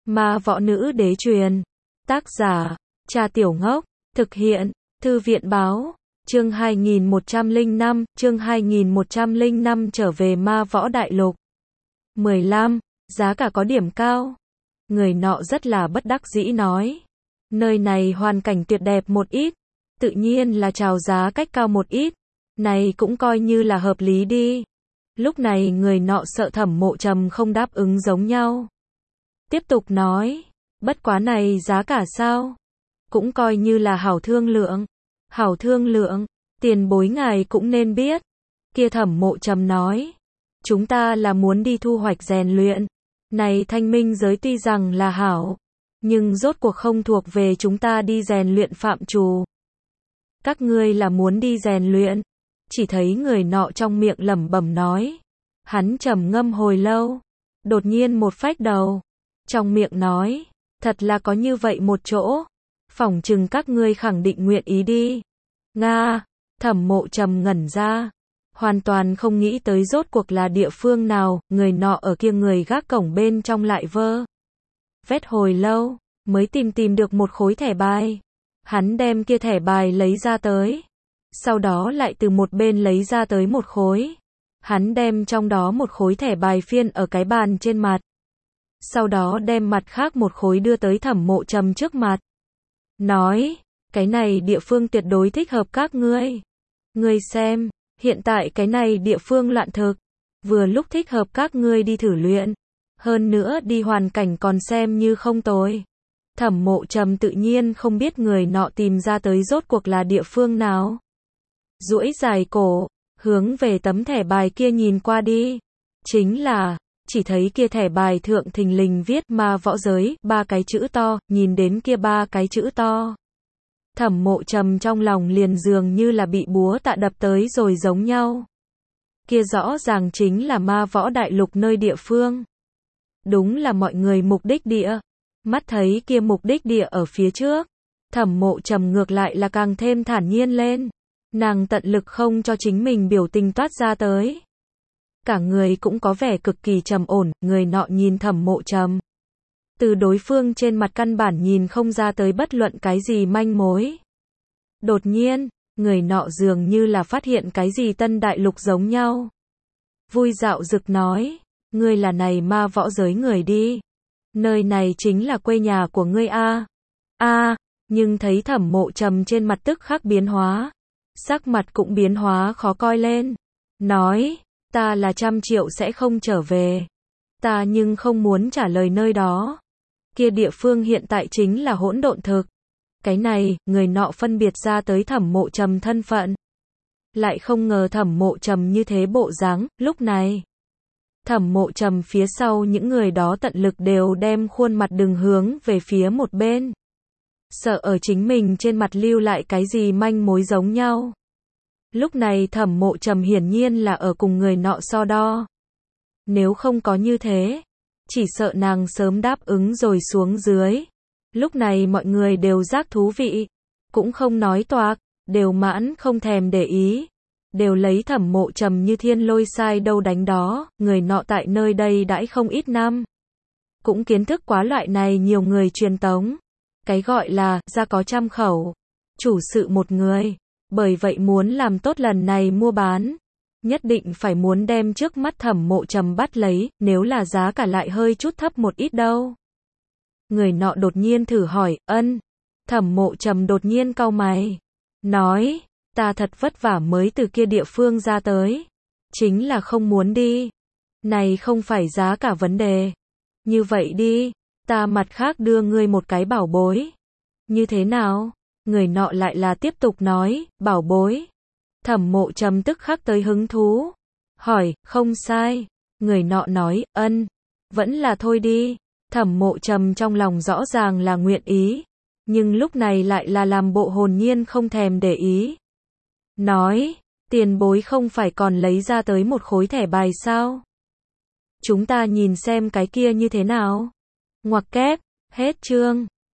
Ma võ nữ đế truyền. Tác giả, Trà Tiểu Ngốc. Thực hiện, Thư viện báo. Chương 2105 trở về ma võ đại lục. 15. Giá cả có điểm cao. Người nọ rất là bất đắc dĩ nói. Nơi này hoàn cảnh tuyệt đẹp một ít. Tự nhiên là chào giá cách cao một ít. Này cũng coi như là hợp lý đi. Lúc này người nọ sợ Thẩm Mộ Trầm không đáp ứng giống nhau. Tiếp tục nói. Bất quá này giá cả sao? Cũng coi như là hảo thương lượng. Hảo thương lượng, tiền bối ngài cũng nên biết. Kia Thẩm Mộ Trầm nói. Chúng ta là muốn đi thu hoạch rèn luyện. Này thanh minh giới tuy rằng là hảo, nhưng rốt cuộc không thuộc về chúng ta đi rèn luyện phạm trù. Các ngươi là muốn đi rèn luyện. Chỉ thấy người nọ trong miệng lẩm bẩm nói. Hắn trầm ngâm hồi lâu. Đột nhiên một phách đầu. Trong miệng nói. Thật là có như vậy một chỗ. Phỏng chừng các ngươi khẳng định nguyện ý đi. Nga. Thẩm Mộ Trầm ngẩn ra. Hoàn toàn không nghĩ tới rốt cuộc là địa phương nào. Người nọ ở kia người gác cổng bên trong lại vơ vét hồi lâu. Mới tìm được một khối thẻ bài. Hắn đem kia thẻ bài lấy ra tới. Sau đó lại từ một bên lấy ra tới một khối. Hắn đem trong đó một khối thẻ bài phiên ở cái bàn trên mặt. Sau đó đem mặt khác một khối đưa tới Thẩm Mộ Trầm trước mặt. Nói, cái này địa phương tuyệt đối thích hợp các ngươi. Ngươi xem, hiện tại cái này địa phương loạn thực. Vừa lúc thích hợp các ngươi đi thử luyện. Hơn nữa đi hoàn cảnh còn xem như không tồi. Thẩm Mộ Trầm tự nhiên không biết người nọ tìm ra tới rốt cuộc là địa phương nào. Duỗi dài cổ, hướng về tấm thẻ bài kia nhìn qua đi. Chính là, chỉ thấy kia thẻ bài thượng thình lình viết ma võ giới, 3 cái chữ to, nhìn đến kia 3 cái chữ to. Thẩm Mộ Trầm trong lòng liền dường như là bị búa tạ đập tới rồi giống nhau. Kia rõ ràng chính là ma võ đại lục nơi địa phương. Đúng là mọi người mục đích địa. Mắt thấy kia mục đích địa ở phía trước. Thẩm Mộ Trầm ngược lại là càng thêm thản nhiên lên. Nàng tận lực không cho chính mình biểu tình toát ra tới. Cả người cũng có vẻ cực kỳ trầm ổn, người nọ nhìn Thẩm Mộ Trầm. Từ đối phương trên mặt căn bản nhìn không ra tới bất luận cái gì manh mối. Đột nhiên, người nọ dường như là phát hiện cái gì tân đại lục giống nhau. Vui dạo dực nói, ngươi là này ma võ giới người đi. Nơi này chính là quê nhà của ngươi a. Nhưng thấy Thẩm Mộ Trầm trên mặt tức khắc biến hóa. Sắc mặt cũng biến hóa khó coi lên. Nói, ta là 100 triệu sẽ không trở về. Ta nhưng không muốn trả lời nơi đó. Kia địa phương hiện tại chính là hỗn độn thực. Cái này, người nọ phân biệt ra tới Thẩm Mộ Trầm thân phận. Lại không ngờ Thẩm Mộ Trầm như thế bộ dáng, lúc này. Thẩm Mộ Trầm phía sau những người đó tận lực đều đem khuôn mặt đường hướng về phía một bên. Sợ ở chính mình trên mặt lưu lại cái gì manh mối giống nhau. Lúc này Thẩm Mộ Trầm hiển nhiên là ở cùng người nọ so đo. Nếu không có như thế, chỉ sợ nàng sớm đáp ứng rồi xuống dưới. Lúc này mọi người đều giác thú vị, cũng không nói toạc, đều mãn không thèm để ý. Đều lấy Thẩm Mộ Trầm như thiên lôi sai đâu đánh đó, người nọ tại nơi đây đãi không ít năm. Cũng kiến thức quá loại này nhiều người truyền tống. Cái gọi là, ra có 100 khẩu, chủ sự một người. Bởi vậy muốn làm tốt lần này mua bán, nhất định phải muốn đem trước mắt Thẩm Mộ Trầm bắt lấy, nếu là giá cả lại hơi chút thấp một ít đâu. Người nọ đột nhiên thử hỏi, Thẩm Mộ Trầm đột nhiên cau mày. Nói, ta thật vất vả mới từ kia địa phương ra tới. Chính là không muốn đi. Này không phải giá cả vấn đề. Như vậy đi, ta mặt khác đưa ngươi một cái bảo bối. Như thế nào? Người nọ lại là tiếp tục nói, bảo bối. Thẩm Mộ Trầm tức khắc tới hứng thú. Hỏi, không sai. Người nọ nói, vẫn là thôi đi. Thẩm Mộ Trầm trong lòng rõ ràng là nguyện ý. Nhưng lúc này lại là làm bộ hồn nhiên không thèm để ý. Nói, tiền bối không phải còn lấy ra tới một khối thẻ bài sao? Chúng ta nhìn xem cái kia như thế nào? Ngoặc kép, hết chương.